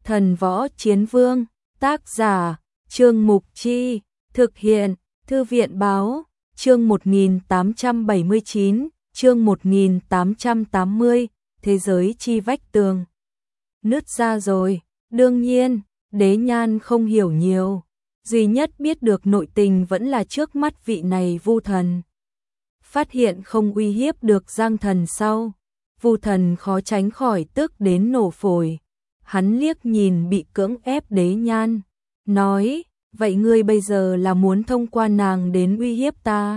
Thần Võ Chiến Vương, tác giả, Trương Mục Chi, thực hiện, Thư viện báo, chương 1879, chương 1880, thế giới chi vách tường. Nứt ra rồi, đương nhiên, Đế Nhan không hiểu nhiều, duy nhất biết được nội tình vẫn là trước mắt vị này Vu Thần. Phát hiện không uy hiếp được Giang Thần sau, Vu Thần khó tránh khỏi tức đến nổ phổi. Hắn liếc nhìn bị cưỡng ép Đế Nhan, nói, vậy ngươi bây giờ là muốn thông qua nàng đến uy hiếp ta?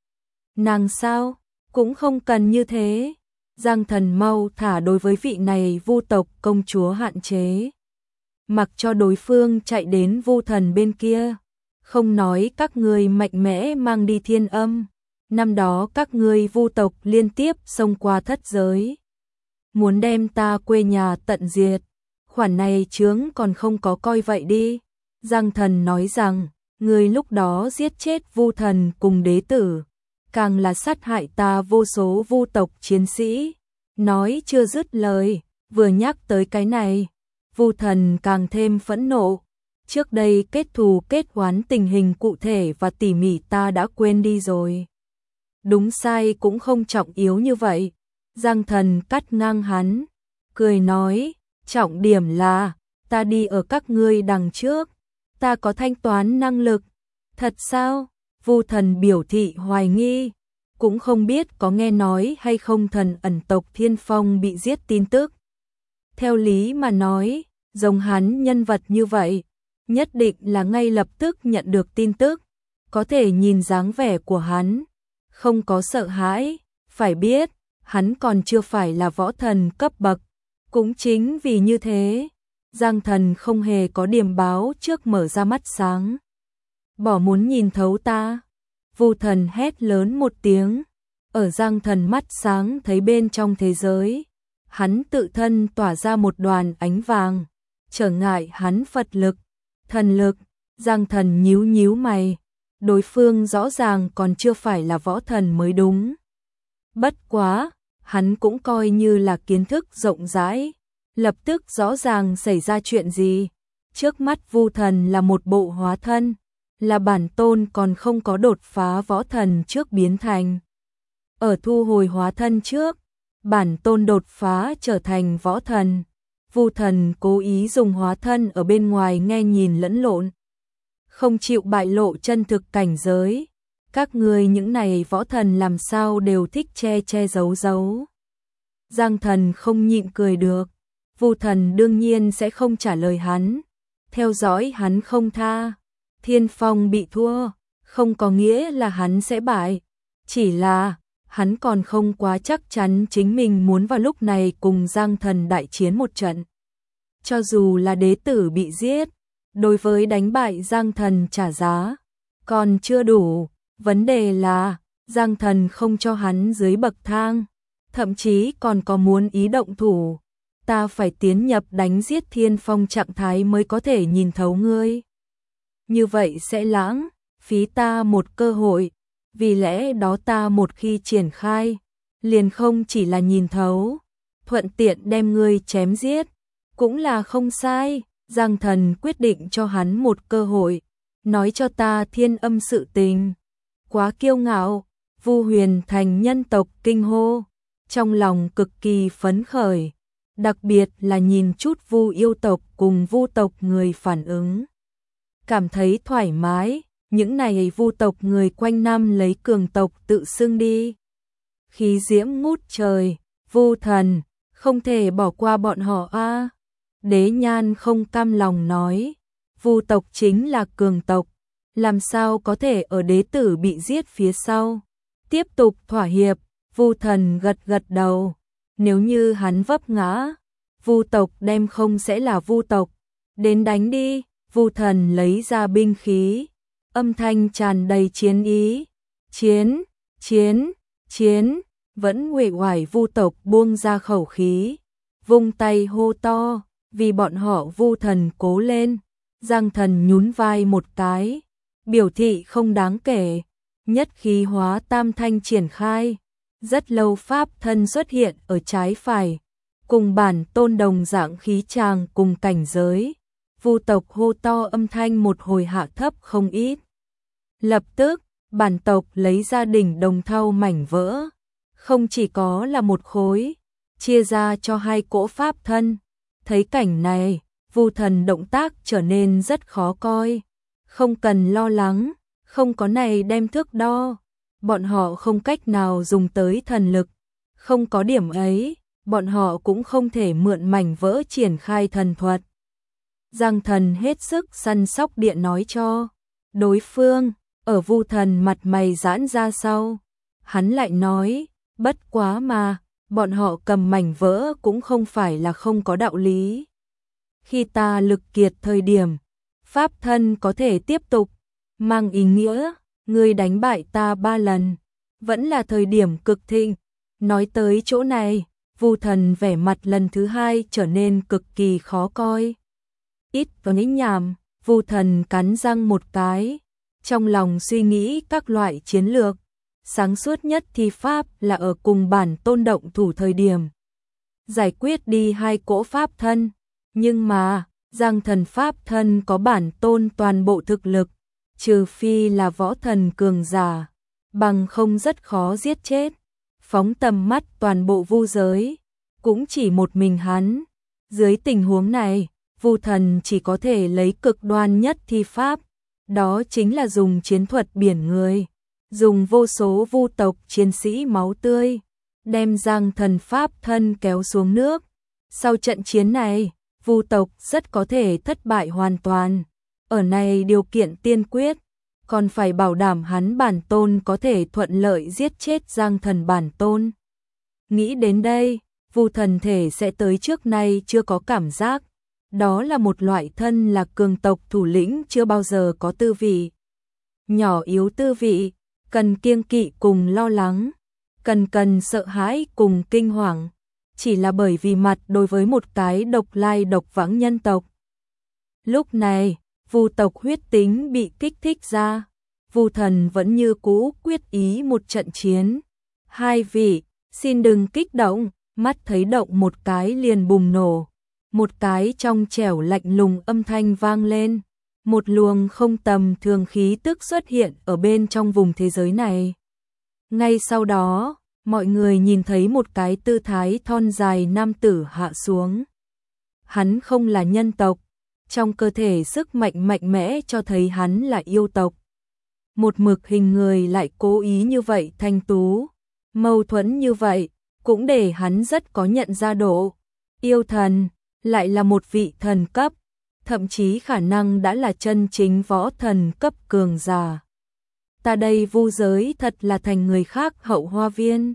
Nàng sao? Cũng không cần như thế. Giang Thần mau thả đối với vị này Vu tộc công chúa hạn chế. Mặc cho đối phương chạy đến Vu Thần bên kia, không nói các ngươi mạnh mẽ mang đi thiên âm. Năm đó các ngươi Vu tộc liên tiếp xông qua thất giới, muốn đem ta quê nhà tận diệt. Khoản này chướng còn không có coi vậy đi. Giang Thần nói rằng, ngươi lúc đó giết chết Vu Thần cùng đế tử, càng là sát hại ta vô số Vu tộc chiến sĩ. Nói chưa dứt lời, vừa nhắc tới cái này, Vu Thần càng thêm phẫn nộ. Trước đây kết thù kết oán tình hình cụ thể và tỉ mỉ ta đã quên đi rồi. Đúng sai cũng không trọng yếu như vậy. Giang Thần cắt ngang hắn, cười nói, trọng điểm là, ta đi ở các ngươi đằng trước, ta có thanh toán năng lực. Thật sao? Vu Thần biểu thị hoài nghi, cũng không biết có nghe nói hay không thần ẩn tộc Thiên Phong bị giết tin tức. Theo lý mà nói, giống hắn nhân vật như vậy, nhất định là ngay lập tức nhận được tin tức. Có thể nhìn dáng vẻ của hắn, không có sợ hãi, phải biết, hắn còn chưa phải là võ thần cấp bậc. Cũng chính vì như thế, Giang Thần không hề có điểm báo trước mở ra mắt sáng. Bỏ muốn nhìn thấu ta. Vu Thần hét lớn một tiếng, ở Giang Thần mắt sáng thấy bên trong thế giới, hắn tự thân tỏa ra một đoàn ánh vàng, trở ngại hắn Phật lực, thần lực. Giang Thần nhíu nhíu mày, đối phương rõ ràng còn chưa phải là võ thần mới đúng. Bất quá, hắn cũng coi như là kiến thức rộng rãi, lập tức rõ ràng xảy ra chuyện gì. Trước mắt Vu Thần là một bộ hóa thân, là bản tôn còn không có đột phá võ thần trước biến thành. Ở thu hồi hóa thân trước, bản tôn đột phá trở thành võ thần. Vu Thần cố ý dùng hóa thân ở bên ngoài nghe nhìn lẫn lộn, không chịu bại lộ chân thực cảnh giới. Các ngươi những này võ thần làm sao đều thích che che giấu giấu. Giang Thần không nhịn cười được. Vu Thần đương nhiên sẽ không trả lời hắn, theo dõi hắn không tha. Thiên Phong bị thua, không có nghĩa là hắn sẽ bại, chỉ là hắn còn không quá chắc chắn chính mình muốn vào lúc này cùng Giang Thần đại chiến một trận. Cho dù là đế tử bị giết, đối với đánh bại Giang Thần trả giá còn chưa đủ. Vấn đề là Giang Thần không cho hắn dưới bậc thang, thậm chí còn có muốn ý động thủ. Ta phải tiến nhập đánh giết Thiên Phong trạng thái mới có thể nhìn thấu ngươi. Như vậy sẽ lãng phí ta một cơ hội, vì lẽ đó ta một khi triển khai, liền không chỉ là nhìn thấu, thuận tiện đem ngươi chém giết, cũng là không sai. Giang Thần quyết định cho hắn một cơ hội, nói cho ta thiên âm sự tình. Quá kiêu ngạo. Vu Huyền Thành nhân tộc kinh hô, trong lòng cực kỳ phấn khởi, đặc biệt là nhìn chút Vu yêu tộc cùng Vu tộc người phản ứng, cảm thấy thoải mái. Những này Vu tộc người quanh năm lấy cường tộc tự xưng đi, khí diễm ngút trời. Vu Thần không thể bỏ qua bọn họ a. Đế Nhan không cam lòng nói, Vu tộc chính là cường tộc, làm sao có thể ở đế tử bị giết phía sau tiếp tục thỏa hiệp. Vu Thần gật gật đầu, nếu như hắn vấp ngã, Vu tộc đem không sẽ là Vu tộc. Đến đánh đi. Vu Thần lấy ra binh khí, âm thanh tràn đầy chiến ý. Chiến, chiến, chiến. Vẫn uể oải Vu tộc buông ra khẩu khí, vung tay hô to, vì bọn họ Vu Thần cố lên. Giang Thần nhún vai một cái, biểu thị không đáng kể. Nhất khí hóa tam thanh triển khai, rất lâu pháp thân xuất hiện ở trái phải, cùng bản tôn đồng dạng khí tràng cùng cảnh giới. Vu tộc hô to âm thanh một hồi hạ thấp không ít. Lập tức, bản tộc lấy ra đỉnh đồng thau mảnh vỡ, không chỉ có là một khối, chia ra cho hai cỗ pháp thân. Thấy cảnh này, Vu Thần động tác trở nên rất khó coi. Không cần lo lắng, không có này đem thước đo, bọn họ không cách nào dùng tới thần lực. Không có điểm ấy, bọn họ cũng không thể mượn mảnh vỡ triển khai thần thuật. Giang Thần hết sức săn sóc điện nói cho đối phương. Ở Vu Thần mặt mày giãn ra sau, hắn lại nói, bất quá mà, bọn họ cầm mảnh vỡ cũng không phải là không có đạo lý. Khi ta lực kiệt thời điểm, pháp thân có thể tiếp tục, mang ý nghĩa, ngươi đánh bại ta 3 lần, vẫn là thời điểm cực thịnh. Nói tới chỗ này, Vu Thần vẻ mặt lần thứ 2 trở nên cực kỳ khó coi. Ít có nói nhảm, Vu Thần cắn răng một cái, trong lòng suy nghĩ các loại chiến lược. Sáng suốt nhất thi pháp là ở cùng bản tôn động thủ thời điểm giải quyết đi hai cỗ pháp thân. Nhưng mà, Giang Thần pháp thân có bản tôn toàn bộ thực lực, trừ phi là võ thần cường giả, bằng không rất khó giết chết. Phóng tầm mắt toàn bộ vu giới, cũng chỉ một mình hắn. Dưới tình huống này, Vu Thần chỉ có thể lấy cực đoan nhất thi pháp, đó chính là dùng chiến thuật biển người, dùng vô số vu tộc chiến sĩ máu tươi, đem Giang Thần pháp thân kéo xuống nước. Sau trận chiến này, vu tộc rất có thể thất bại hoàn toàn. Ở này điều kiện tiên quyết, còn phải bảo đảm hắn bản tôn có thể thuận lợi giết chết Giang Thần bản tôn. Nghĩ đến đây, Vu Thần thể sẽ tới trước nay chưa có cảm giác. Đó là một loại thân là cường tộc thủ lĩnh chưa bao giờ có tư vị. Nhỏ yếu tư vị, cần kiêng kỵ cùng lo lắng, cần sợ hãi cùng kinh hoàng. Chỉ là bởi vì mặt đối với một cái độc lai độc vãng nhân tộc. Lúc này, vu tộc huyết tính bị kích thích ra. Vu Thần vẫn như cũ quyết ý một trận chiến. Hai vị, xin đừng kích động, mắt thấy động một cái liền bùng nổ. Một cái trong trẻo lạnh lùng âm thanh vang lên. Một luồng không tầm thường khí tức xuất hiện ở bên trong vùng thế giới này. Ngay sau đó, mọi người nhìn thấy một cái tư thái thon dài nam tử hạ xuống. Hắn không là nhân tộc, trong cơ thể sức mạnh mạnh mẽ cho thấy hắn là yêu tộc. Một mực hình người lại cố ý như vậy thanh tú, mâu thuẫn như vậy, cũng để hắn rất có nhận ra độ. Yêu thần, lại là một vị thần cấp, thậm chí khả năng đã là chân chính võ thần cấp cường giả. Ta đây vu giới thật là thành người khác hậu hoa viên.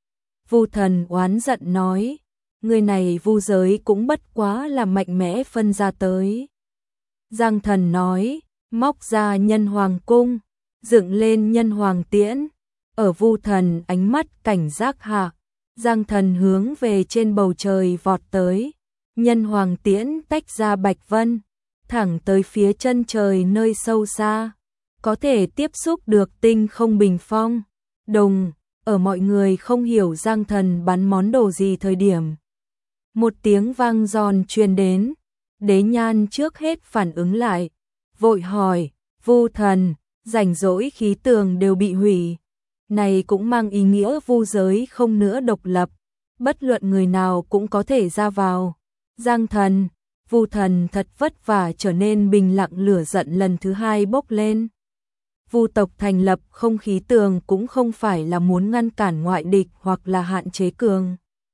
Vu Thần oán giận nói, người này vu giới cũng bất quá là mạnh mẽ phân ra tới. Giang Thần nói, móc ra nhân hoàng cung, dựng lên nhân hoàng tiễn. Ở Vu Thần ánh mắt cảnh giác hạ, Giang Thần hướng về trên bầu trời vọt tới. Nhân hoàng tiễn tách ra bạch vân, thẳng tới phía chân trời nơi sâu xa, có thể tiếp xúc được tinh không bình phong. Đùng, ở mọi người không hiểu Giang Thần bắn món đồ gì thời điểm. Một tiếng vang giòn truyền đến, Đế Nhan trước hết phản ứng lại, vội hỏi, Vu Thần, rảnh rỗi khí tường đều bị hủy. Này cũng mang ý nghĩa vu giới không nữa độc lập, bất luận người nào cũng có thể ra vào. Giang Thần, Vu Thần thật vất vả trở nên bình lặng, lửa giận lần thứ 2 bốc lên. Vu tộc thành lập không khí tường cũng không phải là muốn ngăn cản ngoại địch hoặc là hạn chế cường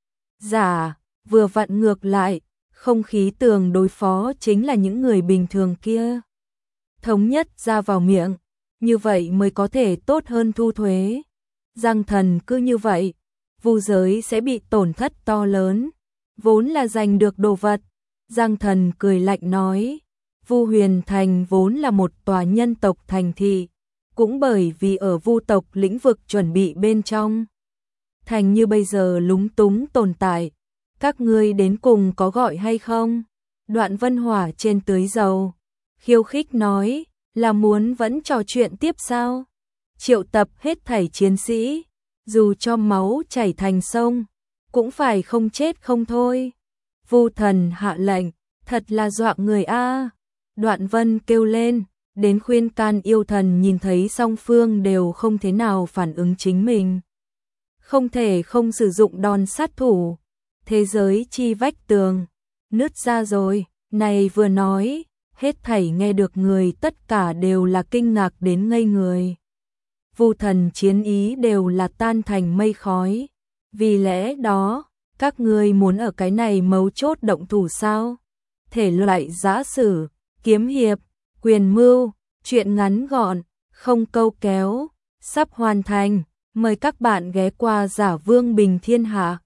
giả, vừa vặn ngược lại, không khí tường đối phó chính là những người bình thường kia. Thống nhất ra vào miệng, như vậy mới có thể tốt hơn thu thuế. Giang Thần cứ như vậy, vu giới sẽ bị tổn thất to lớn, vốn là giành được đồ vật. Giang Thần cười lạnh nói, Vu Huyền Thành vốn là một tòa nhân tộc thành thị, cũng bởi vì ở vu tộc lĩnh vực chuẩn bị bên trong. Thành như bây giờ lúng túng tồn tại, các ngươi đến cùng có gọi hay không? Đoạn Vân Hỏa trên tưới dầu, khiêu khích nói, là muốn vẫn trò chuyện tiếp sao? Triệu tập hết thảy chiến sĩ, dù cho máu chảy thành sông, cũng phải không chết không thôi. Vu Thần hạ lệnh, thật là dọa người a. Đoạn Vân kêu lên, đến khuyên can yêu thần nhìn thấy song phương đều không thế nào phản ứng chính mình. Không thể không sử dụng đòn sát thủ. Thế giới chi vách tường, nứt ra rồi, này vừa nói, hết thảy nghe được người tất cả đều là kinh ngạc đến ngây người. Vu Thần chiến ý đều là tan thành mây khói. Vì lẽ đó, các ngươi muốn ở cái này mấu chốt động thủ sao? Thể loại giã sử, kiếm hiệp, quyền mưu, truyện ngắn gọn, không câu kéo, sắp hoàn thành. Mời các bạn ghé qua Giả Vương Bình Thiên Hạ.